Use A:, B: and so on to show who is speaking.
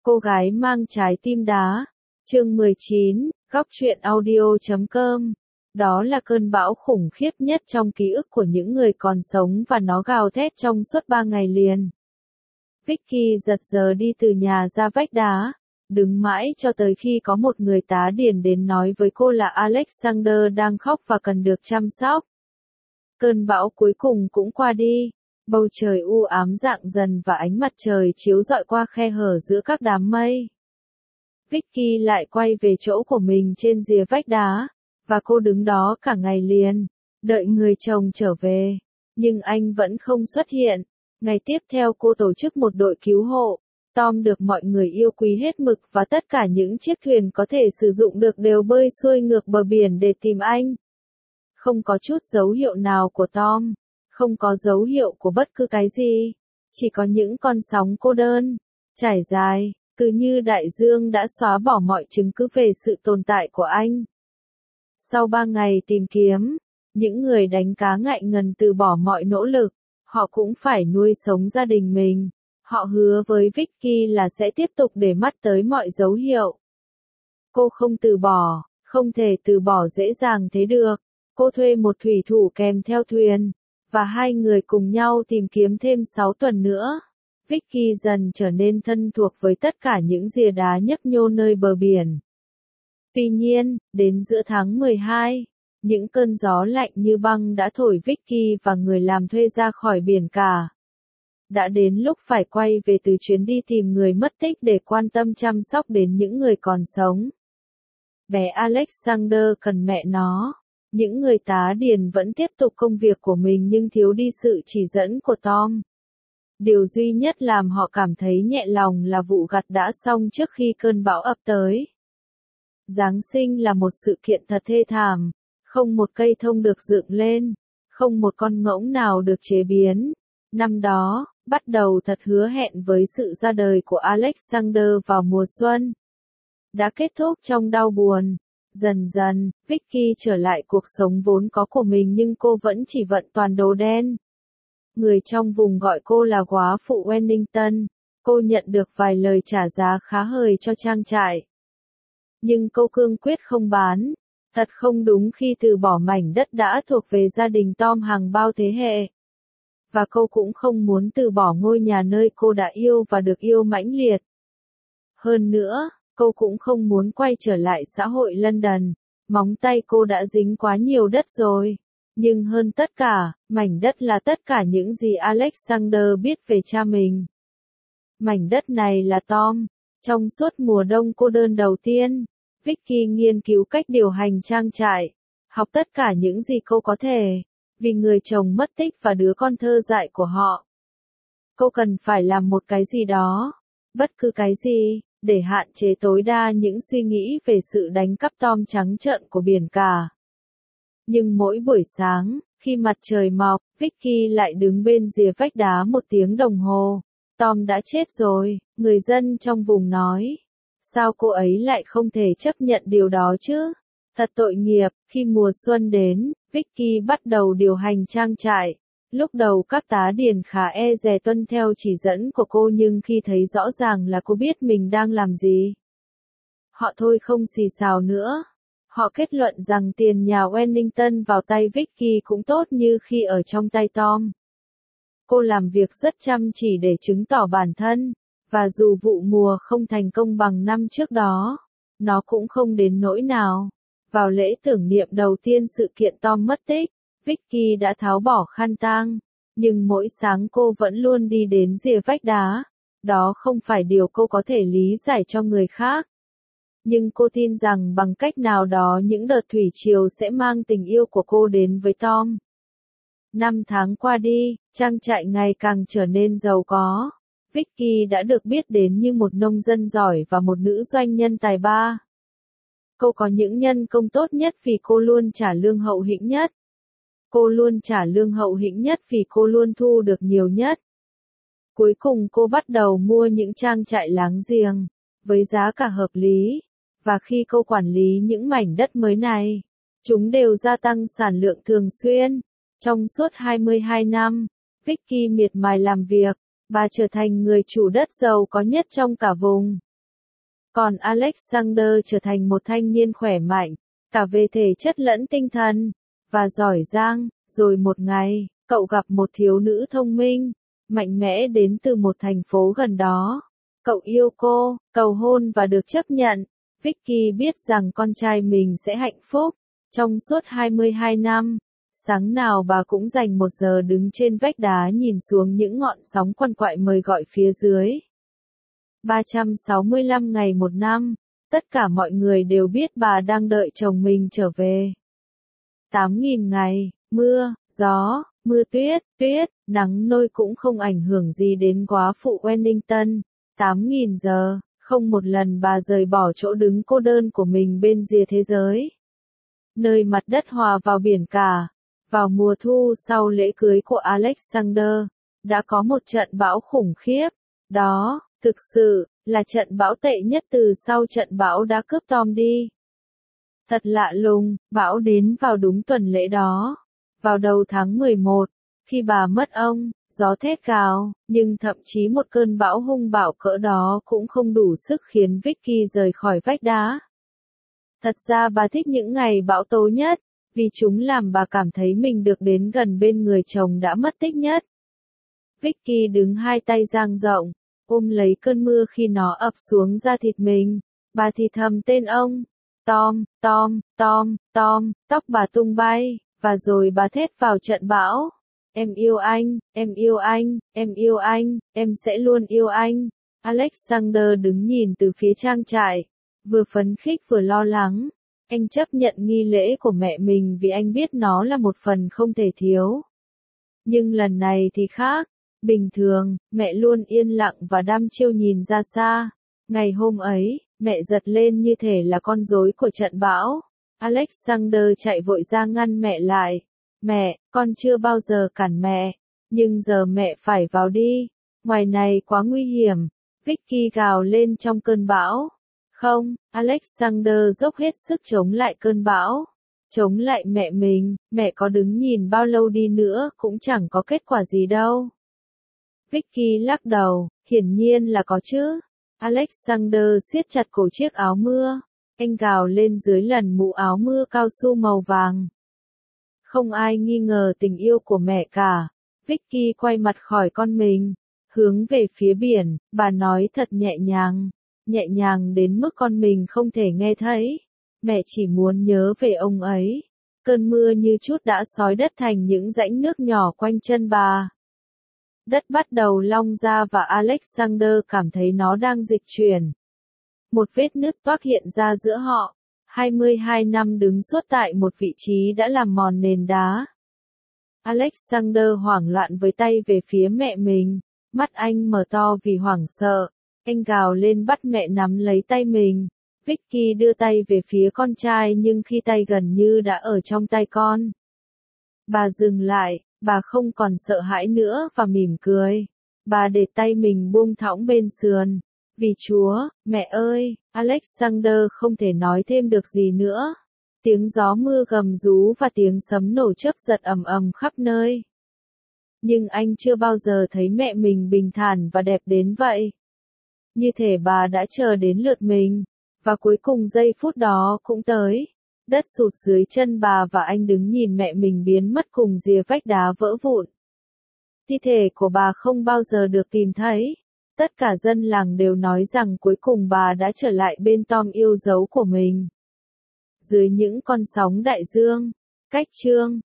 A: Cô gái mang trái tim đá. Chương 19, góc truyện audio.com. Đó là cơn bão khủng khiếp nhất trong ký ức của những người còn sống và nó gào thét trong suốt 3 ngày liền. Vicky giật giờ đi từ nhà ra vách đá, đứng mãi cho tới khi có một người tá điền đến nói với cô là Alexander đang khóc và cần được chăm sóc. Cơn bão cuối cùng cũng qua đi, bầu trời u ám rạng dần và ánh mặt trời chiếu rọi qua khe hở giữa các đám mây. Vicky lại quay về chỗ của mình trên rìa vách đá, và cô đứng đó cả ngày liền, đợi người chồng trở về, nhưng anh vẫn không xuất hiện. Ngày tiếp theo cô tổ chức một đội cứu hộ. Tom được mọi người yêu quý hết mực và tất cả những chiếc thuyền có thể sử dụng được đều bơi xuôi ngược bờ biển để tìm anh. Không có chút dấu hiệu nào của Tom, không có dấu hiệu của bất cứ cái gì, chỉ có những con sóng cô đơn, trải dài, cứ như đại dương đã xóa bỏ mọi chứng cứ về sự tồn tại của anh. Sau 3 ngày tìm kiếm, những người đánh cá ngại ngần từ bỏ mọi nỗ lực, họ cũng phải nuôi sống gia đình mình. Họ hứa với Vicky là sẽ tiếp tục để mắt tới mọi dấu hiệu. Cô không từ bỏ, không thể từ bỏ dễ dàng thế được. Cô thuê một thủy thủ kèm theo thuyền, và hai người cùng nhau tìm kiếm thêm 6 tuần nữa. Vicky dần trở nên thân thuộc với tất cả những rìa đá nhấp nhô nơi bờ biển. Tuy nhiên, đến giữa tháng 12, những cơn gió lạnh như băng đã thổi Vicky và người làm thuê ra khỏi biển cả. Đã đến lúc phải quay về từ chuyến đi tìm người mất tích để quan tâm chăm sóc đến những người còn sống. Bé Alexander cần mẹ nó. Những người tá điền vẫn tiếp tục công việc của mình nhưng thiếu đi sự chỉ dẫn của Tom. Điều duy nhất làm họ cảm thấy nhẹ lòng là vụ gặt đã xong trước khi cơn bão ập tới. Giáng sinh là một sự kiện thật thê thảm, không một cây thông được dựng lên, không một con ngỗng nào được chế biến. Năm đó, bắt đầu thật hứa hẹn với sự ra đời của Alexander vào mùa xuân. Đã kết thúc trong đau buồn. Dần dần, Vicky trở lại cuộc sống vốn có của mình nhưng cô vẫn chỉ vận toàn đồ đen. Người trong vùng gọi cô là góa phụ Wellington. Cô nhận được vài lời trả giá khá hời cho trang trại. Nhưng cô cương quyết không bán. Thật không đúng khi từ bỏ mảnh đất đã thuộc về gia đình Tom hàng bao thế hệ. Và cô cũng không muốn từ bỏ ngôi nhà nơi cô đã yêu và được yêu mãnh liệt. Hơn nữa, cô cũng không muốn quay trở lại xã hội London, móng tay cô đã dính quá nhiều đất rồi. Nhưng hơn tất cả, mảnh đất là tất cả những gì Alexander biết về cha mình. Mảnh đất này là Tom. Trong suốt mùa đông cô đơn đầu tiên, Vicky nghiên cứu cách điều hành trang trại, học tất cả những gì cô có thể, vì người chồng mất tích và đứa con thơ dại của họ. Cô cần phải làm một cái gì đó, bất cứ cái gì, để hạn chế tối đa những suy nghĩ về sự đánh cắp Tom trắng trợn của biển cả. Nhưng mỗi buổi sáng, khi mặt trời mọc, Vicky lại đứng bên rìa vách đá 1 tiếng đồng hồ. Tom đã chết rồi, người dân trong vùng nói. Sao cô ấy lại không thể chấp nhận điều đó chứ? Thật tội nghiệp. Khi mùa xuân đến, Vicky bắt đầu điều hành trang trại. Lúc đầu các tá điền khá e dè tuân theo chỉ dẫn của cô nhưng khi thấy rõ ràng là cô biết mình đang làm gì, họ thôi không xì xào nữa. Họ kết luận rằng tiền nhà Wellington vào tay Vicky cũng tốt như khi ở trong tay Tom. Cô làm việc rất chăm chỉ để chứng tỏ bản thân, và dù vụ mùa không thành công bằng năm trước đó, nó cũng không đến nỗi nào. Vào lễ tưởng niệm đầu tiên sự kiện Tom mất tích, Vicky đã tháo bỏ khăn tang, nhưng mỗi sáng cô vẫn luôn đi đến rìa vách đá. Đó không phải điều cô có thể lý giải cho người khác. Nhưng cô tin rằng bằng cách nào đó những đợt thủy triều sẽ mang tình yêu của cô đến với Tom. 5 tháng qua đi, trang trại ngày càng trở nên giàu có. Vicky đã được biết đến như một nông dân giỏi và một nữ doanh nhân tài ba. Cô có những nhân công tốt nhất vì cô luôn trả lương hậu hĩnh nhất. Cô luôn trả lương hậu hĩnh nhất vì cô luôn thu được nhiều nhất. Cuối cùng cô bắt đầu mua những trang trại láng giềng, với giá cả hợp lý. Và khi cô quản lý những mảnh đất mới này, chúng đều gia tăng sản lượng thường xuyên. Trong suốt 22 năm, Vicky miệt mài làm việc, bà trở thành người chủ đất giàu có nhất trong cả vùng. Còn Alexander trở thành một thanh niên khỏe mạnh, cả về thể chất lẫn tinh thần, và giỏi giang. Rồi một ngày, cậu gặp một thiếu nữ thông minh, mạnh mẽ đến từ một thành phố gần đó. Cậu yêu cô, cầu hôn và được chấp nhận. Vicky biết rằng con trai mình sẽ hạnh phúc. Trong suốt 22 năm, sáng nào bà cũng dành 1 giờ đứng trên vách đá nhìn xuống những ngọn sóng quằn quại mời gọi phía dưới. 365 ngày một năm, tất cả mọi người đều biết bà đang đợi chồng mình trở về. 8.000 ngày, mưa, gió, mưa tuyết, nắng nôi cũng không ảnh hưởng gì đến góa phụ Wellington. 8.000 giờ, không một lần bà rời bỏ chỗ đứng cô đơn của mình bên rìa thế giới. Nơi mặt đất hòa vào biển cả. Vào mùa thu sau lễ cưới của Alexander, đã có một trận bão khủng khiếp. Đó, thực sự, là trận bão tệ nhất từ sau trận bão đã cướp Tom đi. Thật lạ lùng, bão đến vào đúng tuần lễ đó. Vào đầu tháng 11, khi bà mất ông, gió thét gào, nhưng thậm chí một cơn bão hung bạo cỡ đó cũng không đủ sức khiến Vicky rời khỏi vách đá. Thật ra bà thích những ngày bão tố nhất, vì chúng làm bà cảm thấy mình được đến gần bên người chồng đã mất tích nhất. Vicky đứng hai tay dang rộng, ôm lấy cơn mưa khi nó ập xuống da thịt mình. Bà thì thầm tên ông. Tom, Tom, Tom, Tom, tóc bà tung bay, và rồi bà thét vào trận bão. Em yêu anh, em yêu anh, em yêu anh, em sẽ luôn yêu anh. Alexander đứng nhìn từ phía trang trại, vừa phấn khích vừa lo lắng. Anh chấp nhận nghi lễ của mẹ mình vì anh biết nó là một phần không thể thiếu. Nhưng lần này thì khác. Bình thường, mẹ luôn yên lặng và đăm chiêu nhìn ra xa. Ngày hôm ấy, mẹ giật lên như thể là con rối của trận bão. Alexander chạy vội ra ngăn mẹ lại. Mẹ, con chưa bao giờ cản mẹ. Nhưng giờ mẹ phải vào đi. Ngoài này quá nguy hiểm. Vicky gào lên trong cơn bão. Không, Alexander dốc hết sức chống lại cơn bão. Chống lại mẹ mình, mẹ có đứng nhìn bao lâu đi nữa cũng chẳng có kết quả gì đâu. Vicky lắc đầu, hiển nhiên là có chứ. Alexander siết chặt cổ chiếc áo mưa. Anh gào lên dưới lần mũ áo mưa cao su màu vàng. Không ai nghi ngờ tình yêu của mẹ cả. Vicky quay mặt khỏi con mình, hướng về phía biển, bà nói thật nhẹ nhàng đến mức con mình không thể nghe thấy. Mẹ chỉ muốn nhớ về ông ấy. Cơn mưa như chút đã xói đất thành những rãnh nước nhỏ quanh chân bà. Đất bắt đầu long ra và Alexander cảm thấy nó đang dịch chuyển. Một vết nứt toác hiện ra giữa họ. 22 năm đứng suốt tại một vị trí đã làm mòn nền đá. Alexander hoảng loạn với tay về phía mẹ mình. Mắt anh mở to vì hoảng sợ. Anh gào lên bắt mẹ nắm lấy tay mình. Vicky đưa tay về phía con trai nhưng khi tay gần như đã ở trong tay con. Bà dừng lại, bà không còn sợ hãi nữa và mỉm cười. Bà để tay mình buông thõng bên sườn. Vì Chúa, mẹ ơi, Alexander không thể nói thêm được gì nữa. Tiếng gió mưa gầm rú và tiếng sấm nổ chớp giật ầm ầm khắp nơi. Nhưng anh chưa bao giờ thấy mẹ mình bình thản và đẹp đến vậy. Như thể bà đã chờ đến lượt mình. Và cuối cùng giây phút đó cũng tới. Đất sụt dưới chân bà và anh đứng nhìn mẹ mình biến mất cùng rìa vách đá vỡ vụn. Thi thể của bà không bao giờ được tìm thấy. Tất cả dân làng đều nói rằng cuối cùng bà đã trở lại bên Tom yêu dấu của mình. Dưới những con sóng đại dương. Cách chương